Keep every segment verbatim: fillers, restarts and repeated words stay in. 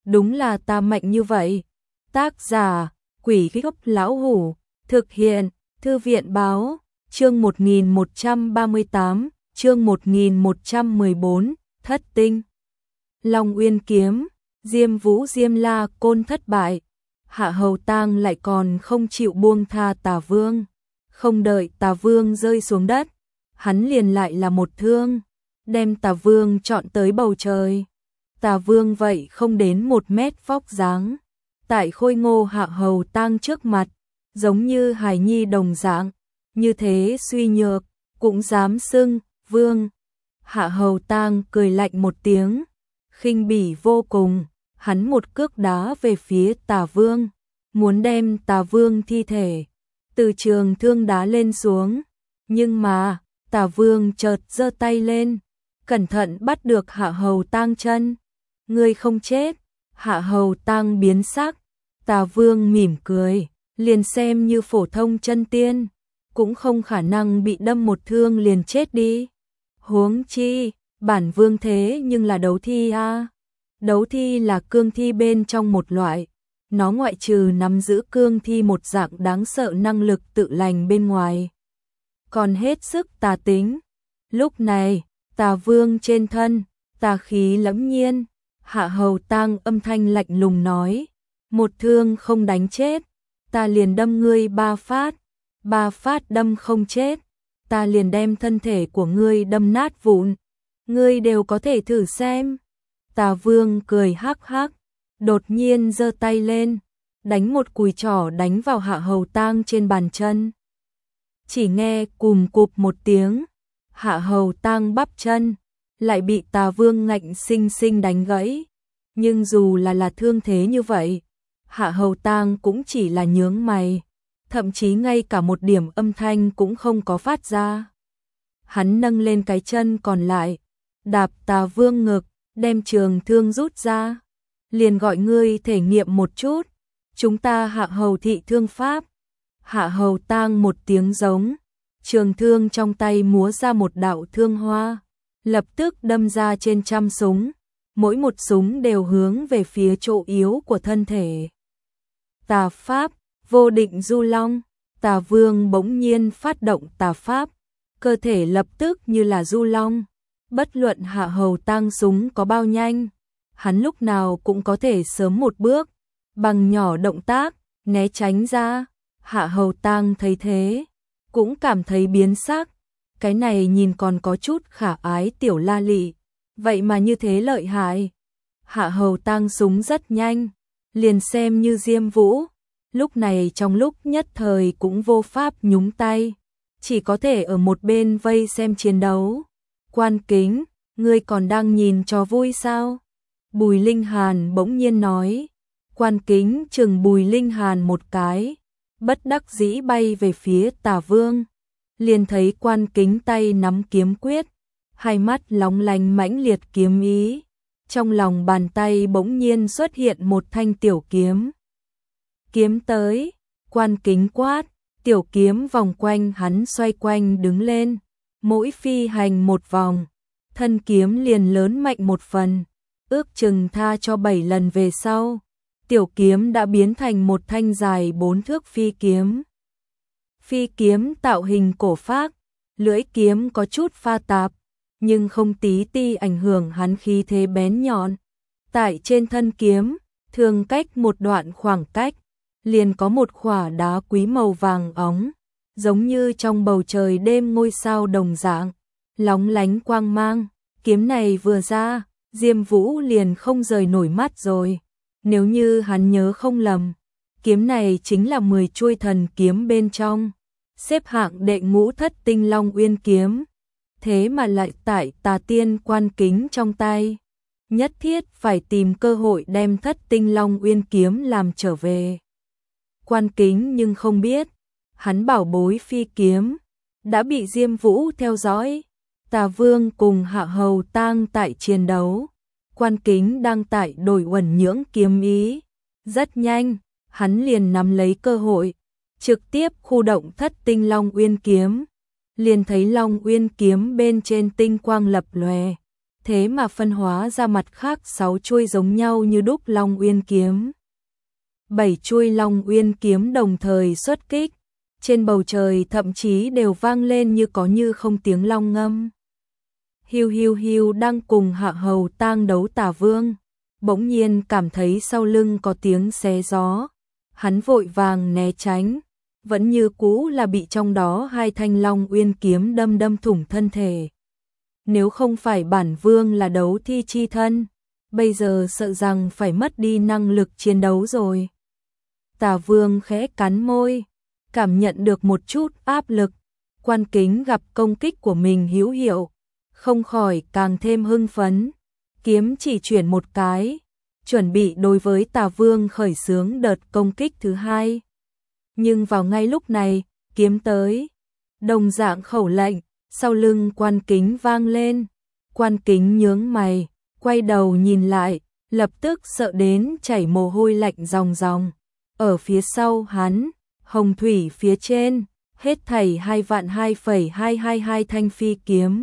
đúng là ta mạnh như vậy. Tác giả, Quỷ Gốc Lão Hủ, thực hiện, Thư viện Báo, chương một nghìn một trăm ba mươi tám, chương một nghìn một trăm mười bốn, Thất Tinh. Long Uyên kiếm, Diêm Vũ Diêm La Côn thất bại, Hạ Hầu Tang lại còn không chịu buông tha Tà Vương. Không đợi Tà Vương rơi xuống đất, hắn liền lại là một thương, đem Tà Vương chọn tới bầu trời. Tà Vương vậy không đến một mét vóc dáng, tại khôi ngô Hạ Hầu Tang trước mặt, giống như hài nhi đồng dạng, như thế suy nhược, cũng dám xưng vương. Hạ Hầu Tang cười lạnh một tiếng, khinh bỉ vô cùng, hắn một cước đá về phía Tà Vương, muốn đem Tà Vương thi thể từ trường thương đá lên xuống, nhưng mà Tà Vương chợt giơ tay lên, cẩn thận bắt được Hạ Hầu Tang chân. Ngươi không chết. Hạ Hầu Tang biến sắc. Tà Vương mỉm cười, liền xem như phổ thông chân tiên, cũng không khả năng bị đâm một thương liền chết đi. Huống chi, bản vương thế nhưng là đấu thi a. À. Đấu thi là cương thi bên trong một loại, nó ngoại trừ nắm giữ cương thi một dạng đáng sợ năng lực tự lành bên ngoài, còn hết sức tà tính. Lúc này, Tà Vương trên thân, tà khí lẫm nhiên, Hạ Hầu Tang âm thanh lạnh lùng nói, một thương không đánh chết, ta liền đâm ngươi ba phát, ba phát đâm không chết, ta liền đem thân thể của ngươi đâm nát vụn, ngươi đều có thể thử xem. Tà Vương cười hắc hắc, đột nhiên giơ tay lên, đánh một cùi trỏ đánh vào Hạ Hầu Tang trên bàn chân. Chỉ nghe cùm cụp một tiếng, Hạ Hầu Tang bắp chân lại bị Tà Vương ngạnh sinh sinh đánh gãy. Nhưng dù là là thương thế như vậy, Hạ Hầu Tang cũng chỉ là nhướng mày, thậm chí ngay cả một điểm âm thanh cũng không có phát ra. Hắn nâng lên cái chân còn lại, đạp Tà Vương ngực, đem trường thương rút ra, liền gọi ngươi thể nghiệm một chút, chúng ta Hạ Hầu thị thương pháp. Hạ Hầu Tang một tiếng giống, trường thương trong tay múa ra một đạo thương hoa, lập tức đâm ra trên trăm súng, mỗi một súng đều hướng về phía chỗ yếu của thân thể. Tà pháp, vô định du long. Tà Vương bỗng nhiên phát động tà pháp, cơ thể lập tức như là du long, bất luận Hạ Hầu Tang súng có bao nhanh, hắn lúc nào cũng có thể sớm một bước, bằng nhỏ động tác, né tránh ra. Hạ Hầu Tang thấy thế, cũng cảm thấy biến sắc, cái này nhìn còn có chút khả ái tiểu la lị, vậy mà như thế lợi hại. Hạ Hầu Tang súng rất nhanh, liền xem như Diêm Vũ, lúc này trong lúc nhất thời cũng vô pháp nhúng tay, chỉ có thể ở một bên vây xem chiến đấu. Quan Kính, ngươi còn đang nhìn cho vui sao? Bùi Linh Hàn bỗng nhiên nói. Quan Kính chừng Bùi Linh Hàn một cái, bất đắc dĩ bay về phía Tà Vương, liền thấy Quan Kính tay nắm kiếm quyết, hai mắt lóng lánh mãnh liệt kiếm ý, trong lòng bàn tay bỗng nhiên xuất hiện một thanh tiểu kiếm. Kiếm tới, Quan Kính quát, tiểu kiếm vòng quanh hắn xoay quanh đứng lên, mỗi phi hành một vòng, thân kiếm liền lớn mạnh một phần, ước chừng tha cho bảy lần về sau, tiểu kiếm đã biến thành một thanh dài bốn thước phi kiếm. Phi kiếm tạo hình cổ phác, lưỡi kiếm có chút pha tạp, nhưng không tí ti ảnh hưởng hắn khí thế bén nhọn. Tại trên thân kiếm, thường cách một đoạn khoảng cách, liền có một khỏa đá quý màu vàng óng, giống như trong bầu trời đêm ngôi sao đồng dạng, lóng lánh quang mang. Kiếm này vừa ra, Diêm Vũ liền không rời nổi mắt rồi. Nếu như hắn nhớ không lầm, kiếm này chính là mười chuôi thần kiếm bên trong, xếp hạng đệ ngũ thất tinh Long Uyên kiếm. Thế mà lại tại Tà Tiên Quan Kính trong tay, nhất thiết phải tìm cơ hội đem thất tinh Long Uyên kiếm làm trở về. Quan Kính nhưng không biết, hắn bảo bối phi kiếm đã bị Diêm Vũ theo dõi. Tà Vương cùng Hạ Hầu Tang tại chiến đấu, Quan Kính đang tại đổi uẩn nhưỡng kiếm ý. Rất nhanh, hắn liền nắm lấy cơ hội, trực tiếp khu động thất tinh Long Uyên kiếm. Liền thấy Long Uyên kiếm bên trên tinh quang lập lòe, thế mà phân hóa ra mặt khác sáu chuôi giống nhau như đúc Long Uyên kiếm. Bảy chuôi Long Uyên kiếm đồng thời xuất kích, trên bầu trời thậm chí đều vang lên như có như không tiếng long ngâm. Hiu hiu hiu đang cùng Hạ Hầu Tang đấu Tả Vương, bỗng nhiên cảm thấy sau lưng có tiếng xé gió, hắn vội vàng né tránh, vẫn như cũ là bị trong đó hai thanh Long Uyên kiếm đâm đâm thủng thân thể. Nếu không phải bản vương là đấu thi chi thân, bây giờ sợ rằng phải mất đi năng lực chiến đấu rồi. Tả Vương khẽ cắn môi, cảm nhận được một chút áp lực, Quan Kính gặp công kích của mình hữu hiệu, không khỏi càng thêm hưng phấn, kiếm chỉ chuyển một cái, chuẩn bị đối với Tả Vương khởi xướng đợt công kích thứ hai. Nhưng vào ngay lúc này, kiếm tới, đồng dạng khẩu lệnh, sau lưng Quan Kính vang lên, Quan Kính nhướng mày, quay đầu nhìn lại, lập tức sợ đến chảy mồ hôi lạnh ròng ròng. Ở phía sau hắn, hồng thủy phía trên, hết thảy hai vạn hai phẩy hai hai hai thanh phi kiếm.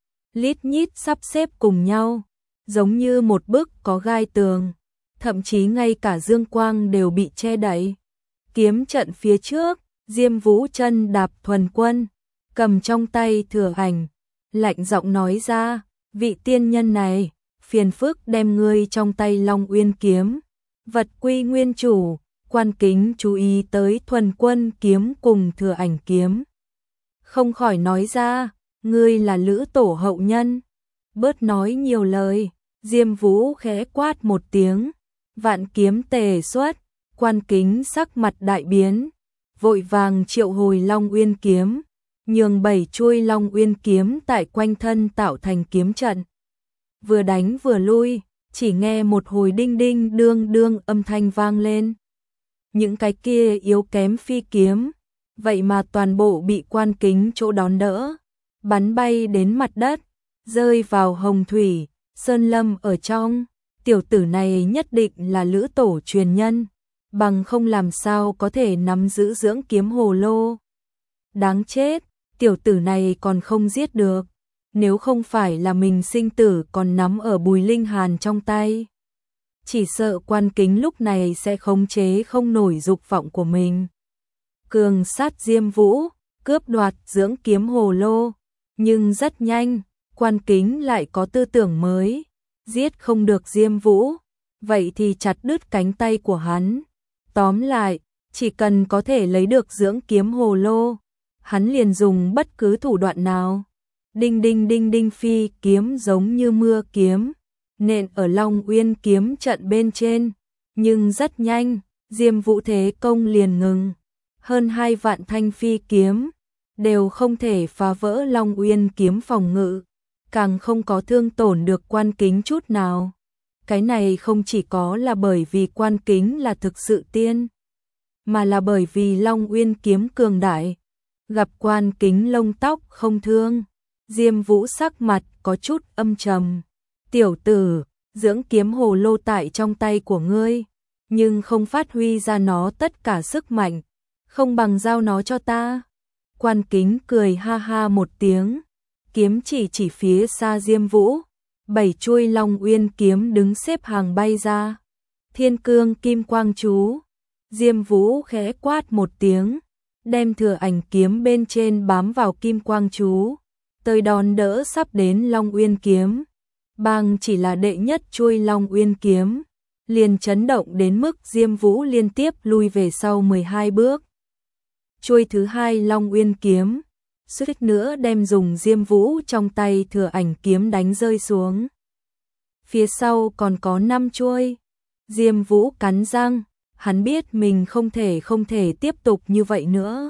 Lít nhít sắp xếp cùng nhau, giống như một bức có gai tường, thậm chí ngay cả dương quang đều bị che đậy. Kiếm trận phía trước, Diêm Vũ chân đạp thuần quân, cầm trong tay thừa ảnh, lạnh giọng nói ra, vị tiên nhân này, phiền phức đem ngươi trong tay Long Uyên kiếm, vật quy nguyên chủ. Quan Kính chú ý tới thuần quân kiếm cùng thừa ảnh kiếm, không khỏi nói ra, ngươi là Lữ Tổ hậu nhân, bớt nói nhiều lời. Diêm Vũ khẽ quát một tiếng, vạn kiếm tề xuất, Quan Kính sắc mặt đại biến, vội vàng triệu hồi Long Uyên kiếm, nhường bảy chuôi Long Uyên kiếm tại quanh thân tạo thành kiếm trận. Vừa đánh vừa lui, chỉ nghe một hồi đinh đinh đương đương âm thanh vang lên. Những cái kia yếu kém phi kiếm, vậy mà toàn bộ bị Quan Kính chỗ đón đỡ, bắn bay đến mặt đất, rơi vào hồng thủy, sơn lâm ở trong. Tiểu tử này nhất định là Lữ Tổ truyền nhân, bằng không làm sao có thể nắm giữ dưỡng kiếm hồ lô. Đáng chết, tiểu tử này còn không giết được, nếu không phải là mình sinh tử còn nắm ở Bùi Linh Hàn trong tay, chỉ sợ Quan Kính lúc này sẽ khống chế không nổi dục vọng của mình. Cường sát Diêm Vũ, cướp đoạt dưỡng kiếm hồ lô, nhưng rất nhanh, Quan Kính lại có tư tưởng mới, giết không được Diêm Vũ, vậy thì chặt đứt cánh tay của hắn. Tóm lại, chỉ cần có thể lấy được dưỡng kiếm hồ lô, hắn liền dùng bất cứ thủ đoạn nào. Đinh đinh đinh đinh phi kiếm giống như mưa kiếm, nện ở Long Uyên kiếm trận bên trên, nhưng rất nhanh, Diêm Vũ thế công liền ngừng. Hơn hai vạn thanh phi kiếm đều không thể phá vỡ Long Uyên kiếm phòng ngự, càng không có thương tổn được Quan Kính chút nào. Cái này không chỉ có là bởi vì Quan Kính là thực sự tiên, mà là bởi vì Long Uyên kiếm cường đại. Gặp Quan Kính lông tóc không thương, Diêm Vũ sắc mặt có chút âm trầm. Tiểu tử, dưỡng kiếm hồ lô tại trong tay của ngươi, nhưng không phát huy ra nó tất cả sức mạnh, không bằng giao nó cho ta. Quan Kính cười ha ha một tiếng, kiếm chỉ chỉ phía xa Diêm Vũ, bảy chuôi Long Uyên kiếm đứng xếp hàng bay ra. Thiên cương kim quang chú, Diêm Vũ khẽ quát một tiếng, đem thừa ảnh kiếm bên trên bám vào kim quang chú, tới đón đỡ sắp đến Long Uyên kiếm. Bang chỉ là đệ nhất chuôi Long Uyên kiếm, liền chấn động đến mức Diêm Vũ liên tiếp lui về sau mười hai bước. Chuôi thứ hai Long Uyên kiếm, suýt nữa đem dùng Diêm Vũ trong tay thừa ảnh kiếm đánh rơi xuống. Phía sau còn có năm chuôi. Diêm Vũ cắn răng, hắn biết mình không thể không thể tiếp tục như vậy nữa.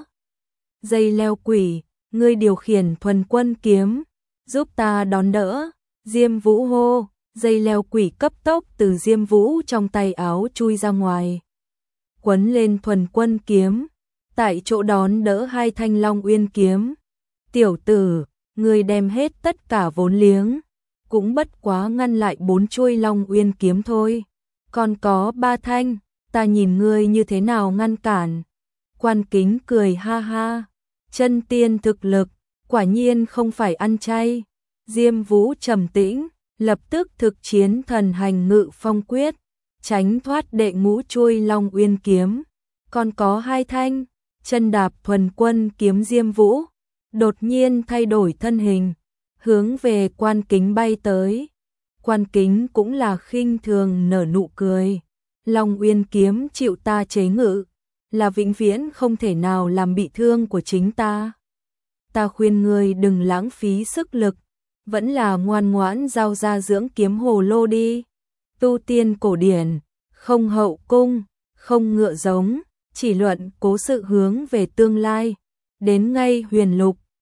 Dây leo quỷ, ngươi điều khiển thuần quân kiếm, giúp ta đón đỡ. Diêm Vũ hô, dây leo quỷ cấp tốc từ Diêm Vũ trong tay áo chui ra ngoài, quấn lên thuần quân kiếm, tại chỗ đón đỡ hai thanh Long Uyên kiếm. Tiểu tử, ngươi đem hết tất cả vốn liếng, cũng bất quá ngăn lại bốn chuôi Long Uyên kiếm thôi, còn có ba thanh, ta nhìn ngươi như thế nào ngăn cản. Quan Kính cười ha ha, chân tiên thực lực, quả nhiên không phải ăn chay. Diêm Vũ trầm tĩnh, lập tức thực chiến thần hành ngự phong quyết, tránh thoát đệ ngũ chuôi Long Uyên kiếm, còn có hai thanh chân đạp thuần quân kiếm Diêm Vũ, đột nhiên thay đổi thân hình, hướng về Quan Kính bay tới. Quan Kính cũng là khinh thường nở nụ cười, Long Uyên kiếm chịu ta chế ngự, là vĩnh viễn không thể nào làm bị thương của chính ta. Ta khuyên ngươi đừng lãng phí sức lực, vẫn là ngoan ngoãn giao ra dưỡng kiếm hồ lô đi. Tu tiên cổ điển, không hậu cung, không ngựa giống, chỉ luận cố sự hướng về tương lai, đến ngay huyền lục,